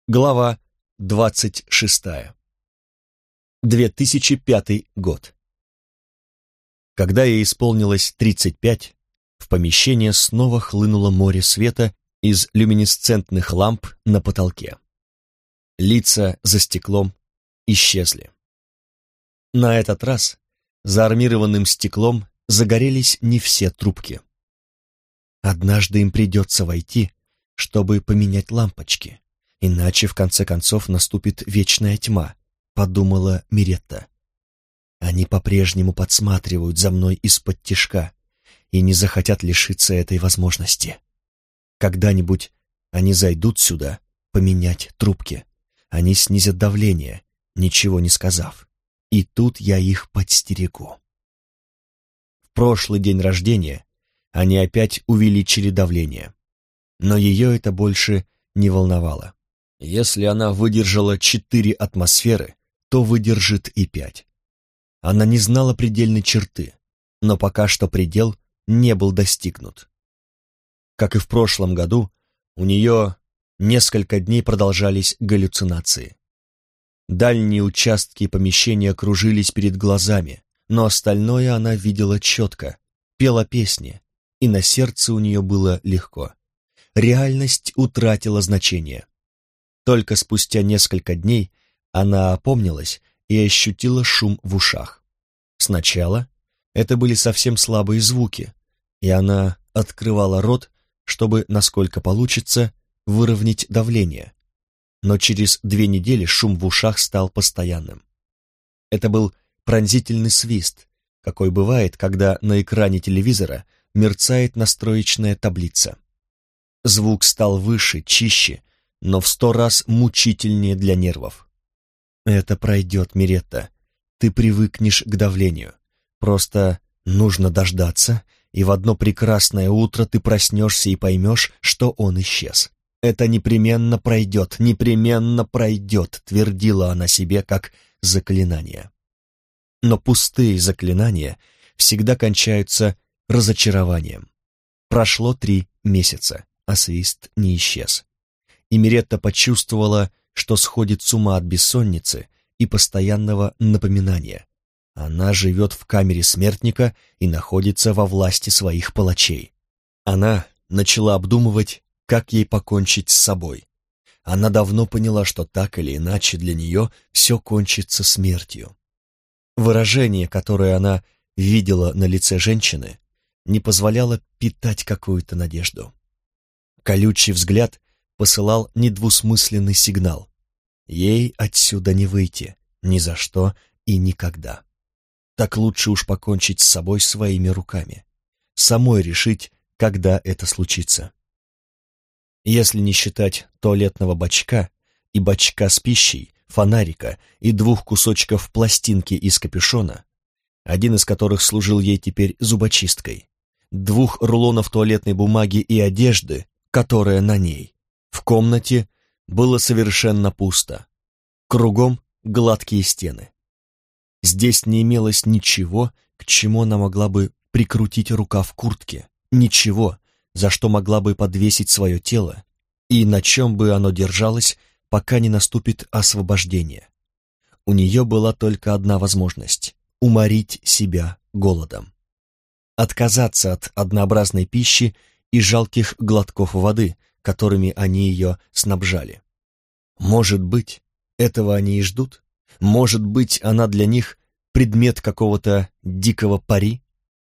Глава 26. 2005 год. Когда ей исполнилось 35, в помещение снова хлынуло море света из люминесцентных ламп на потолке. Лица за стеклом исчезли. На этот раз за армированным стеклом загорелись не все трубки. Однажды им придется войти, чтобы поменять лампочки, иначе в конце концов наступит вечная тьма, подумала Миретта. Они по-прежнему подсматривают за мной из-под тишка и не захотят лишиться этой возможности. Когда-нибудь они зайдут сюда поменять трубки. Они снизят давление, ничего не сказав. И тут я их подстерегу. В прошлый день рождения они опять увеличили давление. Но ее это больше не волновало. Если она выдержала 4 атмосферы, то выдержит и 5. Она не знала предельной черты, но пока что предел не был достигнут. Как и в прошлом году, у нее несколько дней продолжались галлюцинации. Дальние участки помещения кружились перед глазами, но остальное она видела четко, пела песни, и на сердце у нее было легко. Реальность утратила значение. Только спустя несколько дней она опомнилась и ощутила шум в ушах. Сначала это были совсем слабые звуки, и она открывала рот, чтобы, насколько получится, выровнять давление. Но через 2 недели шум в ушах стал постоянным. Это был пронзительный свист, какой бывает, когда на экране телевизора мерцает настроечная таблица. Звук стал выше, чище, но в 100 раз мучительнее для нервов. «Это пройдет, Миретта. Ты привыкнешь к давлению. Просто нужно дождаться, и в одно прекрасное утро ты проснешься и поймешь, что он исчез. Это непременно пройдет, твердила она себе как заклинание. Но пустые заклинания всегда кончаются разочарованием. Прошло 3 месяца, а свист не исчез. И Миретта почувствовала, что сходит с ума от бессонницы и постоянного напоминания. Она живет в камере смертника и находится во власти своих палачей. Она начала обдумывать, как ей покончить с собой. Она давно поняла, что так или иначе для нее все кончится смертью. Выражение, которое она видела на лице женщины, не позволяло питать какую-то надежду. Колючий взгляд посылал недвусмысленный сигнал. Ей отсюда не выйти, ни за что и никогда. Так лучше уж покончить с собой своими руками. Самой решить, когда это случится. Если не считать туалетного бачка и бачка с пищей, фонарика и 2 кусочков пластинки из капюшона, один из которых служил ей теперь зубочисткой, 2 рулонов туалетной бумаги и одежды, которая на ней, в комнате было совершенно пусто. Кругом гладкие стены. Здесь не имелось ничего, к чему она могла бы прикрутить рукав куртки, ничего, за что могла бы подвесить свое тело, и на чем бы оно держалось, пока не наступит освобождение. У нее была только одна возможность — уморить себя голодом. Отказаться от однообразной пищи и жалких глотков воды, которыми они ее снабжали. Может быть, этого они и ждут? Может быть, она для них предмет какого-то дикого пари?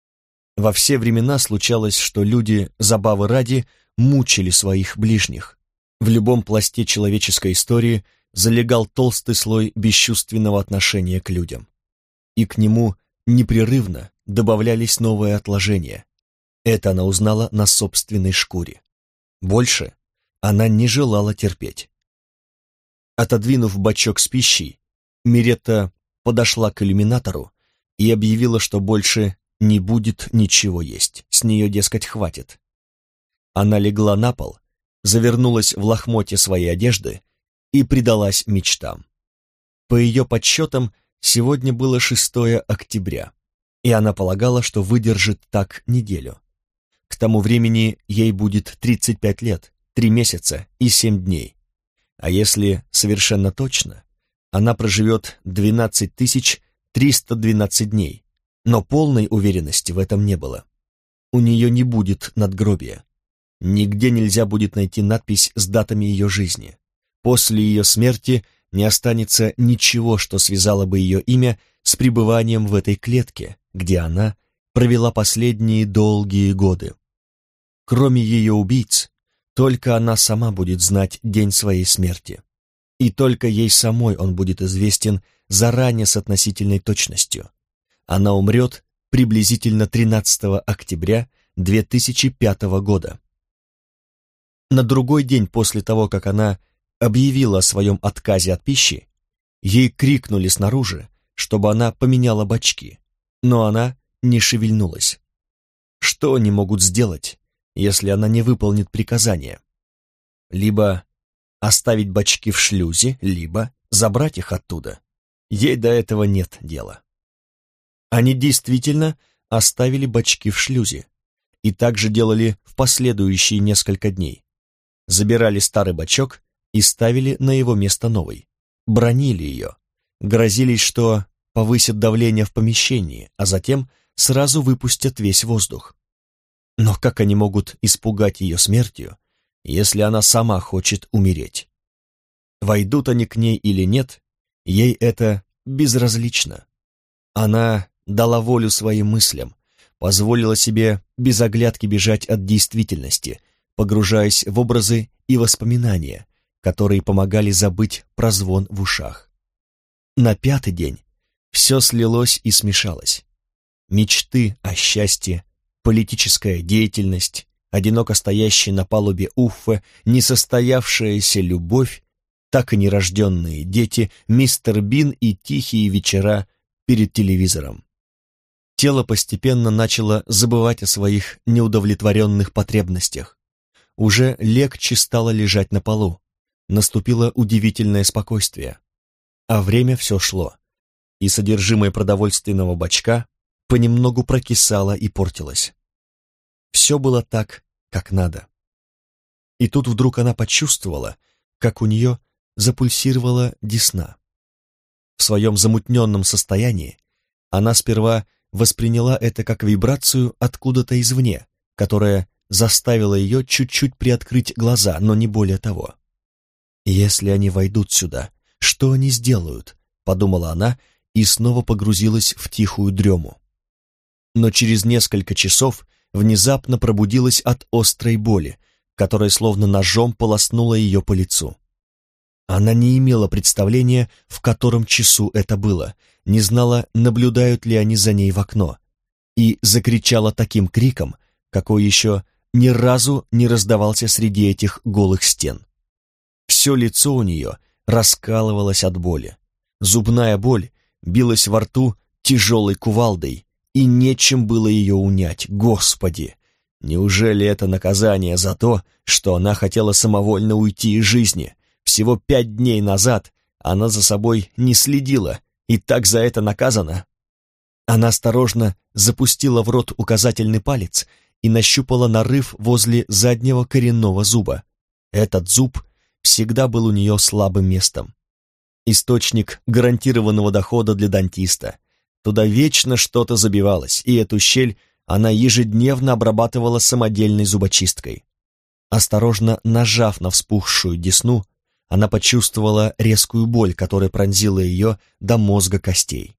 Во все времена случалось, что люди, забавы ради, мучили своих ближних. В любом пласте человеческой истории залегал толстый слой бесчувственного отношения к людям. И к нему непрерывно добавлялись новые отложения. Это она узнала на собственной шкуре. Больше она не желала терпеть. Отодвинув бачок с пищей, Миретта подошла к иллюминатору и объявила, что больше не будет ничего есть, с нее, дескать, хватит. Она легла на пол, завернулась в лохмотья своей одежды и предалась мечтам. По ее подсчетам, сегодня было 6 октября, и она полагала, что выдержит так неделю. К тому времени ей будет 35 лет, 3 месяца и 7 дней. А если совершенно точно, она проживет 12 312 дней, но полной уверенности в этом не было. У нее не будет надгробия. Нигде нельзя будет найти надпись с датами ее жизни. После ее смерти не останется ничего, что связало бы ее имя с пребыванием в этой клетке, где она провела последние долгие годы. Кроме ее убийц, только она сама будет знать день своей смерти. И только ей самой он будет известен заранее с относительной точностью. Она умрет приблизительно 13 октября 2005 года. На другой день после того, как она объявила о своем отказе от пищи, ей крикнули снаружи, чтобы она поменяла бачки, но она не шевельнулась. Что они могут сделать, если она не выполнит приказания? Либо оставить бачки в шлюзе, либо забрать их оттуда. Ей до этого нет дела. Они действительно оставили бачки в шлюзе, и так же делали в последующие несколько дней. Забирали старый бачок и ставили на его место новый. Бранили ее, грозились, что повысят давление в помещении, а затем сразу выпустят весь воздух. Но как они могут испугать ее смертью, если она сама хочет умереть? Войдут они к ней или нет, ей это безразлично. Она дала волю своим мыслям, позволила себе без оглядки бежать от действительности, погружаясь в образы и воспоминания, которые помогали забыть про звон в ушах. На 5-й день все слилось и смешалось. Мечты о счастье, политическая деятельность, одиноко стоящая на палубе Уффе, несостоявшаяся любовь, так и нерожденные дети, мистер Бин и тихие вечера перед телевизором. Тело постепенно начало забывать о своих неудовлетворенных потребностях. Уже легче стало лежать на полу. Наступило удивительное спокойствие. А время все шло, и содержимое продовольственного бачка понемногу прокисало и портилось. Все было так, как надо. И тут вдруг она почувствовала, как у нее запульсировала десна. В своем замутненном состоянии она сперва восприняла это как вибрацию откуда-то извне, которая заставила ее чуть-чуть приоткрыть глаза, но не более того. «Если они войдут сюда, что они сделают?» — подумала она и снова погрузилась в тихую дрему. Но через несколько часов внезапно пробудилась от острой боли, которая словно ножом полоснула ее по лицу. Она не имела представления, в котором часу это было, не знала, наблюдают ли они за ней в окно, и закричала таким криком, какой еще ни разу не раздавался среди этих голых стен. Все лицо у нее раскалывалось от боли. Зубная боль билась во рту тяжелой кувалдой, и нечем было ее унять. Господи! Неужели это наказание за то, что она хотела самовольно уйти из жизни? Всего 5 дней назад она за собой не следила, и так за это наказана. Она осторожно запустила в рот указательный палец и нащупала нарыв возле заднего коренного зуба. Этот зуб всегда был у нее слабым местом. Источник гарантированного дохода для дантиста. Туда вечно что-то забивалось, и эту щель она ежедневно обрабатывала самодельной зубочисткой. Осторожно нажав на вспухшую десну, она почувствовала резкую боль, которая пронзила ее до мозга костей.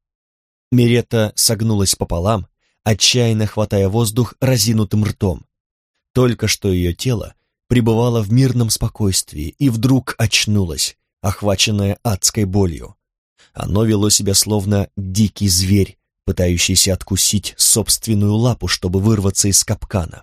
Миретта согнулась пополам, отчаянно хватая воздух разинутым ртом. Только что ее тело пребывало в мирном спокойствии и вдруг очнулось, охваченное адской болью. Оно вело себя словно дикий зверь, пытающийся откусить собственную лапу, чтобы вырваться из капкана.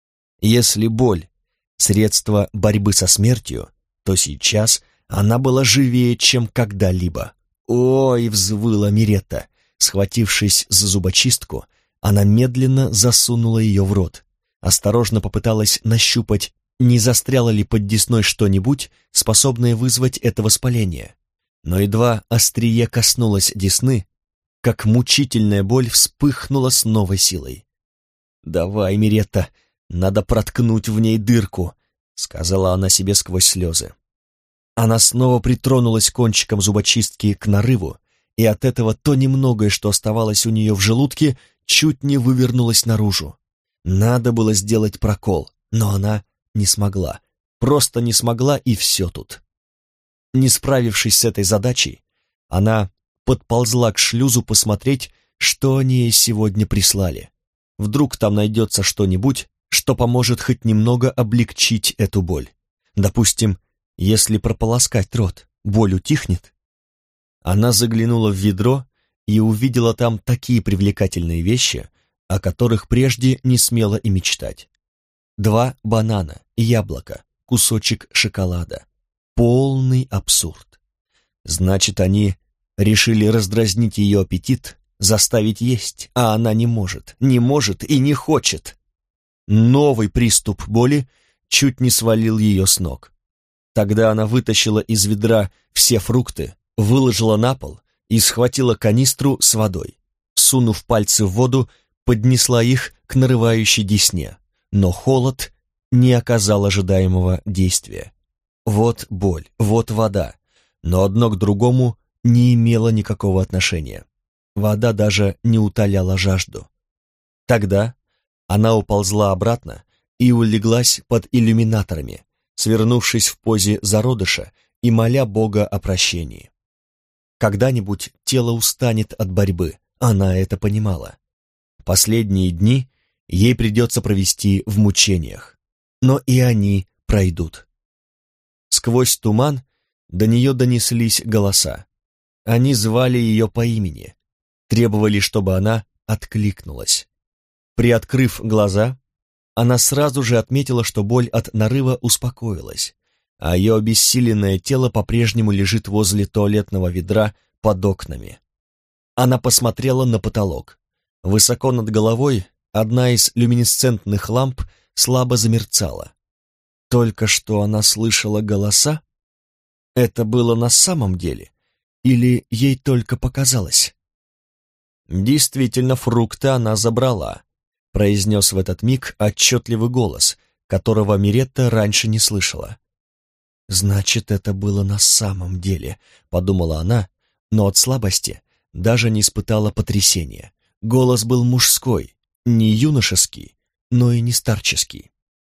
Если боль — средство борьбы со смертью, то сейчас она была живее, чем когда-либо. «Ой!» — взвыла Миретта. Схватившись за зубочистку, она медленно засунула ее в рот. Осторожно попыталась нащупать, не застряло ли под десной что-нибудь, способное вызвать это воспаление. Но едва острие коснулось десны, как мучительная боль вспыхнула с новой силой. «Давай, Миретта, надо проткнуть в ней дырку», — сказала она себе сквозь слезы. Она снова притронулась кончиком зубочистки к нарыву, и от этого то немногое, что оставалось у нее в желудке, чуть не вывернулось наружу. Надо было сделать прокол, но она не смогла. Просто не смогла, и все тут. Не справившись с этой задачей, она подползла к шлюзу посмотреть, что они ей сегодня прислали. Вдруг там найдется что-нибудь, что поможет хоть немного облегчить эту боль. Допустим, если прополоскать рот, боль утихнет. Она заглянула в ведро и увидела там такие привлекательные вещи, о которых прежде не смела и мечтать. 2 банана, яблоко, кусочек шоколада. Полный абсурд. Значит, они решили раздразнить ее аппетит, заставить есть, а она не может и не хочет. Новый приступ боли чуть не свалил ее с ног. Тогда она вытащила из ведра все фрукты, выложила на пол и схватила канистру с водой. Сунув пальцы в воду, поднесла их к нарывающей десне, но холод не оказал ожидаемого действия. Вот боль, вот вода, но одно к другому не имело никакого отношения. Вода даже не утоляла жажду. Тогда она уползла обратно и улеглась под иллюминаторами, свернувшись в позе зародыша и моля Бога о прощении. Когда-нибудь тело устанет от борьбы, она это понимала. Последние дни ей придется провести в мучениях, но и они пройдут. Сквозь туман до нее донеслись голоса. Они звали ее по имени, требовали, чтобы она откликнулась. Приоткрыв глаза, она сразу же отметила, что боль от нарыва успокоилась, а ее обессиленное тело по-прежнему лежит возле туалетного ведра под окнами. Она посмотрела на потолок. Высоко над головой одна из люминесцентных ламп слабо замерцала. Только что она слышала голоса? Это было на самом деле? Или ей только показалось? Действительно, фрукты она забрала, произнес в этот миг отчетливый голос, которого Миретта раньше не слышала. «Значит, это было на самом деле», — подумала она, но от слабости даже не испытала потрясения. Голос был мужской, не юношеский, но и не старческий.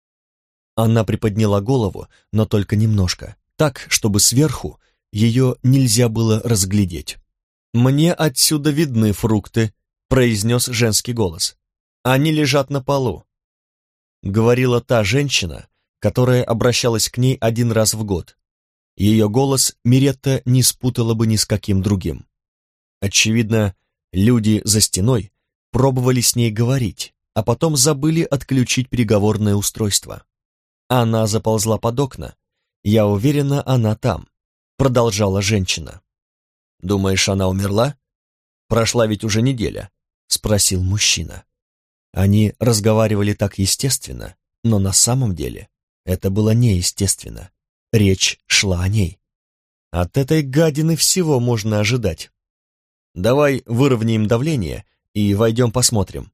Она приподняла голову, но только немножко, так, чтобы сверху ее нельзя было разглядеть. «Мне отсюда видны фрукты», — произнес женский голос. «Они лежат на полу», — говорила та женщина, которая обращалась к ней 1 раз в год. Ее голос Миретта не спутала бы ни с каким другим. Очевидно, люди за стеной пробовали с ней говорить, а потом забыли отключить переговорное устройство. Она заползла под окна. «Я уверена, она там», — продолжала женщина. «Думаешь, она умерла? Прошла ведь уже неделя», — спросил мужчина. Они разговаривали так естественно, но на самом деле это было неестественно. Речь шла о ней. От этой гадины всего можно ожидать. «Давай выровняем давление и войдем посмотрим».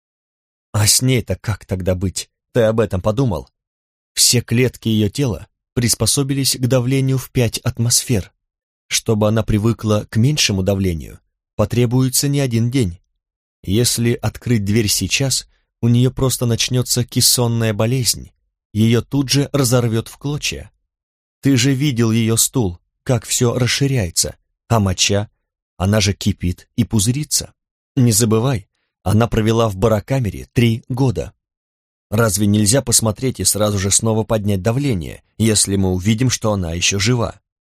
«А с ней-то как тогда быть? Ты об этом подумал?» Все клетки ее тела приспособились к давлению в 5 атмосфер. Чтобы она привыкла к меньшему давлению, потребуется не 1 день. Если открыть дверь сейчас, у нее просто начнется кессонная болезнь. Ее тут же разорвет в клочья. Ты же видел ее стул, как все расширяется, а моча, она же кипит и пузырится. Не забывай, она провела в барокамере 3 года. Разве нельзя посмотреть и сразу же снова поднять давление, если мы увидим, что она еще жива?»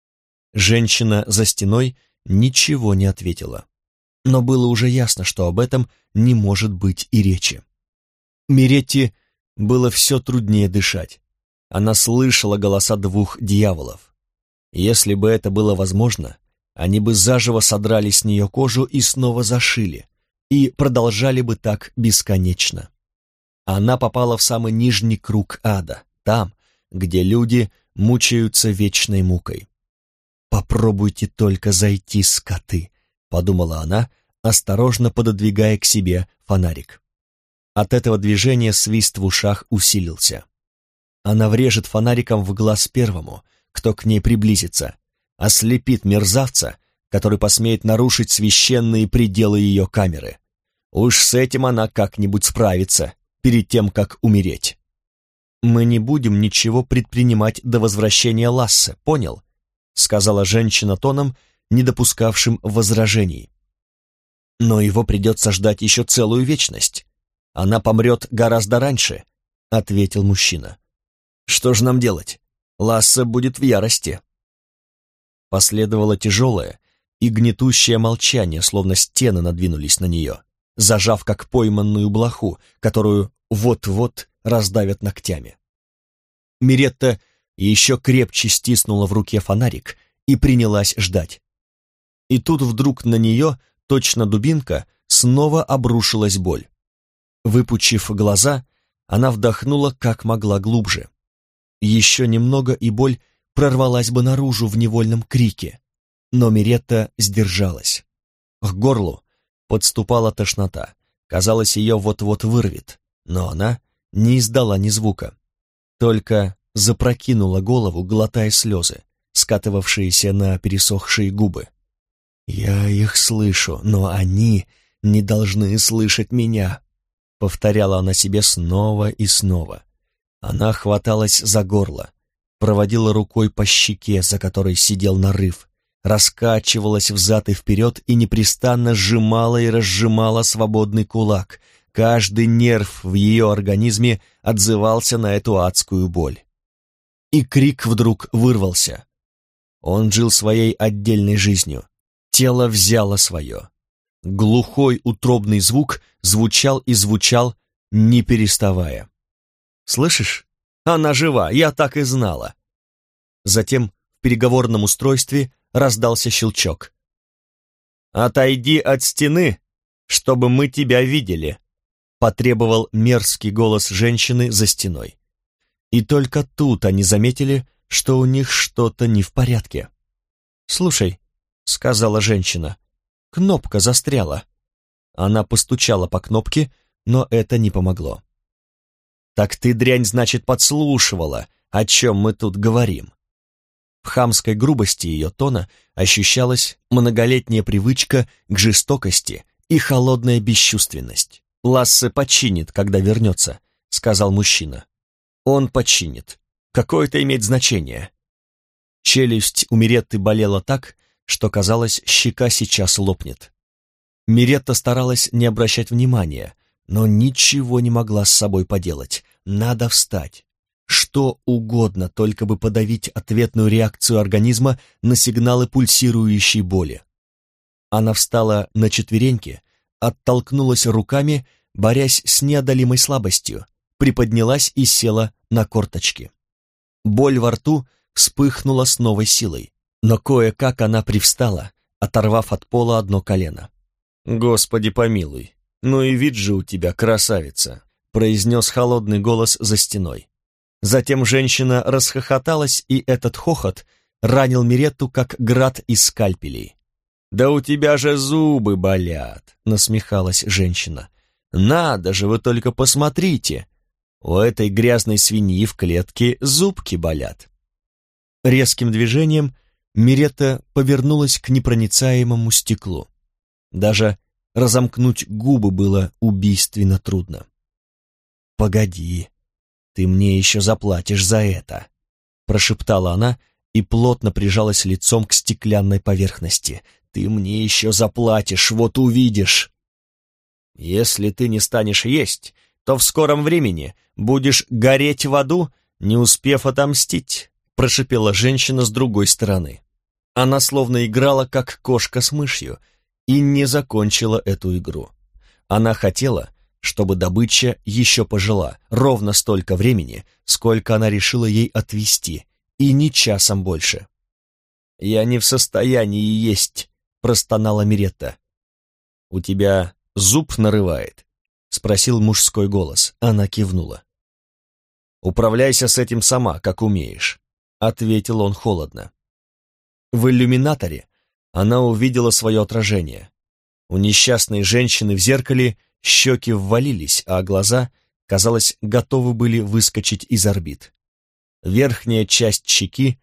Женщина за стеной ничего не ответила. Но было уже ясно, что об этом не может быть и речи. Миретте было все труднее дышать. Она слышала голоса 2 дьяволов. Если бы это было возможно, они бы заживо содрали с нее кожу и снова зашили, и продолжали бы так бесконечно. Она попала в самый нижний круг ада, там, где люди мучаются вечной мукой. «Попробуйте только зайти, скоты», — подумала она, осторожно пододвигая к себе фонарик. От этого движения свист в ушах усилился. Она врежет фонариком в глаз первому, кто к ней приблизится, ослепит мерзавца, который посмеет нарушить священные пределы ее камеры. Уж с этим она как-нибудь справится, перед тем, как умереть. «Мы не будем ничего предпринимать до возвращения Лассе, понял?» сказала женщина тоном, не допускавшим возражений. «Но его придется ждать еще целую вечность. Она помрет гораздо раньше», — ответил мужчина. «Что же нам делать? Лассе будет в ярости». Последовало тяжелое и гнетущее молчание, словно стены надвинулись на нее, зажав как пойманную блоху, которую вот-вот раздавят ногтями. Миретта еще крепче стиснула в руке фонарик и принялась ждать. И тут вдруг на нее, точно дубинка, снова обрушилась боль. Выпучив глаза, она вдохнула как могла глубже. Еще немного, и боль прорвалась бы наружу в невольном крике, но Миретта сдержалась. К горлу подступала тошнота, казалось, ее вот-вот вырвет, но она не издала ни звука, только запрокинула голову, глотая слезы, скатывавшиеся на пересохшие губы. «Я их слышу, но они не должны слышать меня», — повторяла она себе снова и снова. Она хваталась за горло, проводила рукой по щеке, за которой сидел нарыв, раскачивалась взад и вперед и непрестанно сжимала и разжимала свободный кулак. Каждый нерв в ее организме отзывался на эту адскую боль. И крик вдруг вырвался. Он жил своей отдельной жизнью. Тело взяло свое. Глухой утробный звук звучал и звучал, не переставая. «Слышишь? Она жива, я так и знала!» Затем в переговорном устройстве раздался щелчок. «Отойди от стены, чтобы мы тебя видели», потребовал мерзкий голос женщины за стеной. И только тут они заметили, что у них что-то не в порядке. «Слушай», — сказала женщина, — «кнопка застряла». Она постучала по кнопке, но это не помогло. «Так ты, дрянь, значит, подслушивала, о чем мы тут говорим». В хамской грубости ее тона ощущалась многолетняя привычка к жестокости и холодная бесчувственность. «Лассе починит, когда вернется», — сказал мужчина. «Он починит. Какое это имеет значение?» Челюсть у Миретты болела так, что, казалось, щека сейчас лопнет. Миретта старалась не обращать внимания, но ничего не могла с собой поделать. Надо встать. Что угодно, только бы подавить ответную реакцию организма на сигналы пульсирующей боли. Она встала на четвереньки, оттолкнулась руками, борясь с неодолимой слабостью, приподнялась и села на корточки. Боль во рту вспыхнула с новой силой, но кое-как она привстала, оторвав от пола одно колено. «Господи помилуй, ну и вид же у тебя, красавица!» произнес холодный голос за стеной. Затем женщина расхохоталась, и этот хохот ранил Миретту, как град из скальпелей. «Да у тебя же зубы болят!» — насмехалась женщина. «Надо же, вы только посмотрите! У этой грязной свиньи в клетке зубки болят!» Резким движением Миретта повернулась к непроницаемому стеклу. Даже разомкнуть губы было убийственно трудно. «Погоди, ты мне еще заплатишь за это!» прошептала она и плотно прижалась лицом к стеклянной поверхности. «Ты мне еще заплатишь, вот увидишь!» «Если ты не станешь есть, то в скором времени будешь гореть в аду, не успев отомстить», прошипела женщина с другой стороны. Она словно играла, как кошка с мышью, и не закончила эту игру. Она хотела, чтобы добыча еще пожила ровно столько времени, сколько она решила ей отвести, и ни часом больше. «Я не в состоянии есть», — простонала Миретта. «У тебя зуб нарывает?» — спросил мужской голос. Она кивнула. «Управляйся с этим сама, как умеешь», — ответил он холодно. В иллюминаторе она увидела свое отражение. У несчастной женщины в зеркале щеки ввалились, а глаза, казалось, готовы были выскочить из орбит. Верхняя часть щеки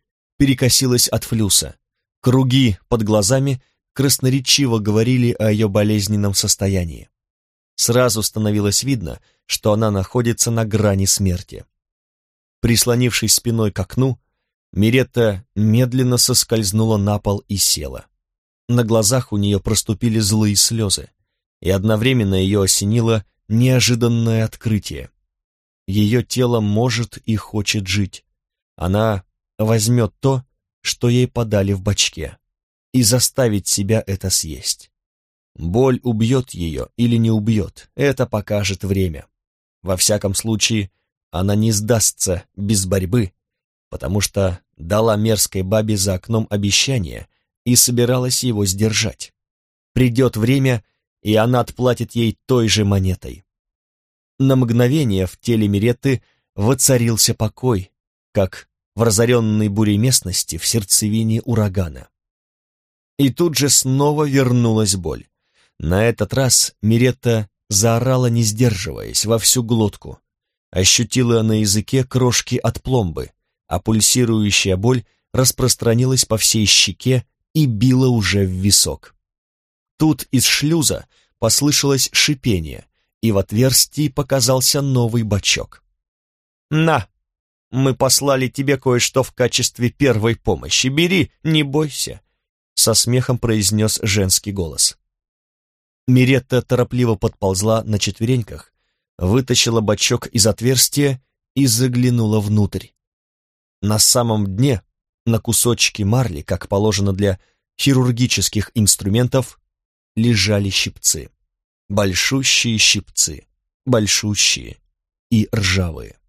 перекосилась от флюса. Круги под глазами красноречиво говорили о ее болезненном состоянии. Сразу становилось видно, что она находится на грани смерти. Прислонившись спиной к окну, Миретта медленно соскользнула на пол и села. На глазах у нее проступили злые слезы, и одновременно ее осенило неожиданное открытие. Ее тело может и хочет жить. Она возьмет то, что ей подали в бочке, и заставит себя это съесть. Боль убьет ее или не убьет, это покажет время. Во всяком случае, она не сдастся без борьбы, потому что дала мерзкой бабе за окном обещание и собиралась его сдержать. Придет время, и она отплатит ей той же монетой. На мгновение в теле Миретты воцарился покой, как в разоренной бурей местности в сердцевине урагана. И тут же снова вернулась боль. На этот раз Миретта заорала, не сдерживаясь, во всю глотку. Ощутила на языке крошки от пломбы, а пульсирующая боль распространилась по всей щеке и била уже в висок. Тут из шлюза послышалось шипение, и в отверстии показался новый бачок. «На, мы послали тебе кое-что в качестве первой помощи. Бери, не бойся», — со смехом произнес женский голос. Миретта торопливо подползла на четвереньках, вытащила бачок из отверстия и заглянула внутрь. На самом дне, на кусочке марли, как положено для хирургических инструментов, лежали щипцы. Большущие щипцы, большущие и ржавые.